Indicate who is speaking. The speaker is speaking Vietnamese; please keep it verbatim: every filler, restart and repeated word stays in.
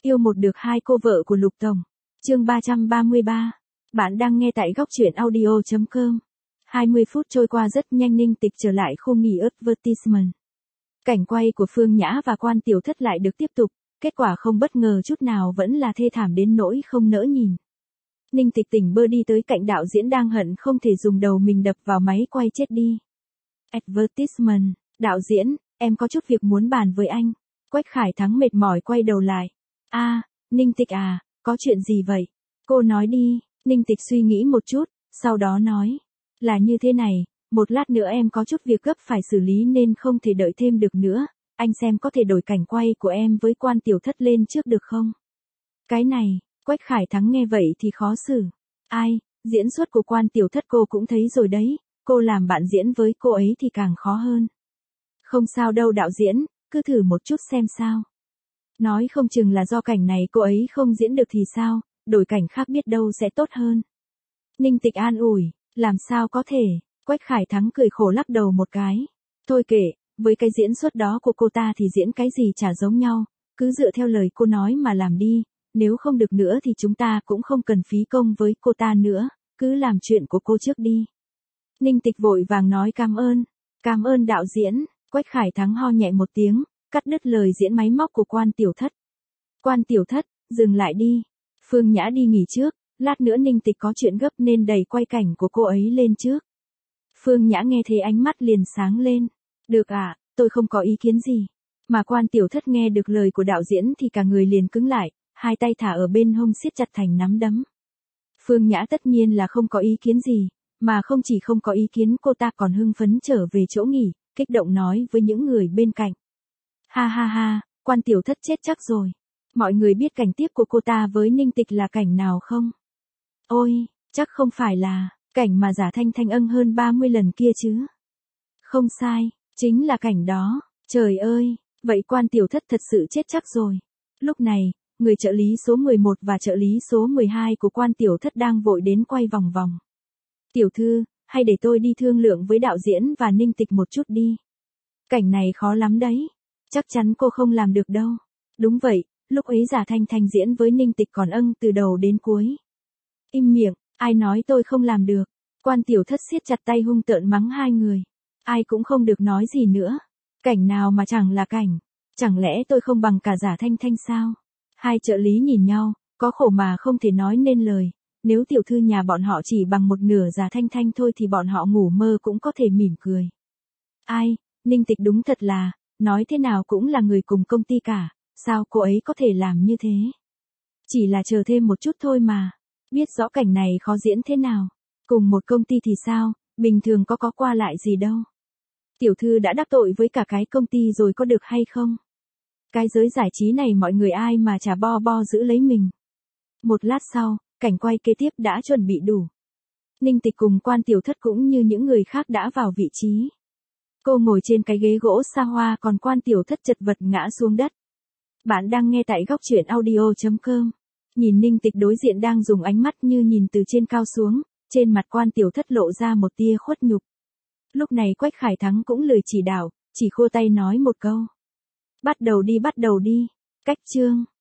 Speaker 1: Yêu một được hai cô vợ của Lục Tổng. Chương ba trăm ba mươi ba. Bạn đang nghe tại góc truyện audio chấm com. hai mươi phút trôi qua rất nhanh, Ninh Tịch trở lại khu nghỉ advertisement. Cảnh quay của Phương Nhã và Quan Tiểu Thất lại được tiếp tục, kết quả không bất ngờ chút nào vẫn là thê thảm đến nỗi không nỡ nhìn. Ninh Tịch tỉnh bơ đi tới cạnh đạo diễn đang hận không thể dùng đầu mình đập vào máy quay chết đi. Advertisement, đạo diễn, em có chút việc muốn bàn với anh. Quách Khải Thắng mệt mỏi quay đầu lại. A, à, Ninh Tịch à, có chuyện gì vậy? Cô nói đi. Ninh Tịch suy nghĩ một chút, sau đó nói. Là như thế này, một lát nữa em có chút việc gấp phải xử lý nên không thể đợi thêm được nữa. Anh xem có thể đổi cảnh quay của em với Quan Tiểu Thất lên trước được không? Cái này, Quách Khải Thắng nghe vậy thì khó xử. Ai, diễn xuất của Quan Tiểu Thất cô cũng thấy rồi đấy, cô làm bạn diễn với cô ấy thì càng khó hơn. Không sao đâu đạo diễn, cứ thử một chút xem sao. Nói không chừng là do cảnh này cô ấy không diễn được thì sao, đổi cảnh khác biết đâu sẽ tốt hơn. Ninh Tịch an ủi, làm sao có thể, Quách Khải Thắng cười khổ lắc đầu một cái. Thôi kệ, với cái diễn xuất đó của cô ta thì diễn cái gì chả giống nhau, cứ dựa theo lời cô nói mà làm đi, nếu không được nữa thì chúng ta cũng không cần phí công với cô ta nữa, cứ làm chuyện của cô trước đi. Ninh Tịch vội vàng nói cảm ơn, cảm ơn đạo diễn. Quách Khải Thắng ho nhẹ một tiếng, cắt đứt lời diễn máy móc của Quan Tiểu Thất. Quan Tiểu Thất, dừng lại đi. Phương Nhã đi nghỉ trước, lát nữa Ninh Tịch có chuyện gấp nên đẩy quay cảnh của cô ấy lên trước. Phương Nhã nghe thấy ánh mắt liền sáng lên. Được ạ, à, tôi không có ý kiến gì. Mà Quan Tiểu Thất nghe được lời của đạo diễn thì cả người liền cứng lại, hai tay thả ở bên hông siết chặt thành nắm đấm. Phương Nhã tất nhiên là không có ý kiến gì, mà không chỉ không có ý kiến, cô ta còn hưng phấn trở về chỗ nghỉ, kích động nói với những người bên cạnh. Ha ha ha, Quan Tiểu Thất chết chắc rồi. Mọi người biết cảnh tiếp của cô ta với Ninh Tịch là cảnh nào không? Ôi, chắc không phải là cảnh mà Giả Thanh Thanh ân hơn ba mươi lần kia chứ. Không sai, chính là cảnh đó. Trời ơi, vậy Quan Tiểu Thất thật sự chết chắc rồi. Lúc này, người trợ lý số mười một và trợ lý số mười hai của Quan Tiểu Thất đang vội đến quay vòng vòng. Tiểu thư, hay để tôi đi thương lượng với đạo diễn và Ninh Tịch một chút đi. Cảnh này khó lắm đấy. Chắc chắn cô không làm được đâu. Đúng vậy, lúc ấy Giả Thanh Thanh diễn với Ninh Tịch còn âng từ đầu đến cuối. Im miệng, ai nói tôi không làm được. Quan Tiểu Thất siết chặt tay hung tợn mắng hai người. Ai cũng không được nói gì nữa. Cảnh nào mà chẳng là cảnh. Chẳng lẽ tôi không bằng cả Giả Thanh Thanh sao? Hai trợ lý nhìn nhau, có khổ mà không thể nói nên lời. Nếu tiểu thư nhà bọn họ chỉ bằng một nửa Giả Thanh Thanh thôi thì bọn họ ngủ mơ cũng có thể mỉm cười. Ai, Ninh Tịch đúng thật là, nói thế nào cũng là người cùng công ty cả, sao cô ấy có thể làm như thế? Chỉ là chờ thêm một chút thôi mà, biết rõ cảnh này khó diễn thế nào. Cùng một công ty thì sao, bình thường có có qua lại gì đâu. Tiểu thư đã đắc tội với cả cái công ty rồi có được hay không? Cái giới giải trí này mọi người ai mà chả bo bo giữ lấy mình. Một lát sau, cảnh quay kế tiếp đã chuẩn bị đủ. Ninh Tịch cùng Quan Tiểu Thất cũng như những người khác đã vào vị trí. Cô ngồi trên cái ghế gỗ xa hoa, còn Quan Tiểu Thất chật vật ngã xuống đất. Bạn đang nghe tại góc truyện audio chấm com. Nhìn Ninh Tịch đối diện đang dùng ánh mắt như nhìn từ trên cao xuống, trên mặt Quan Tiểu Thất lộ ra một tia khuất nhục. Lúc này Quách Khải Thắng cũng lười chỉ đạo, chỉ khua tay nói một câu. Bắt đầu đi bắt đầu đi. Cách chương.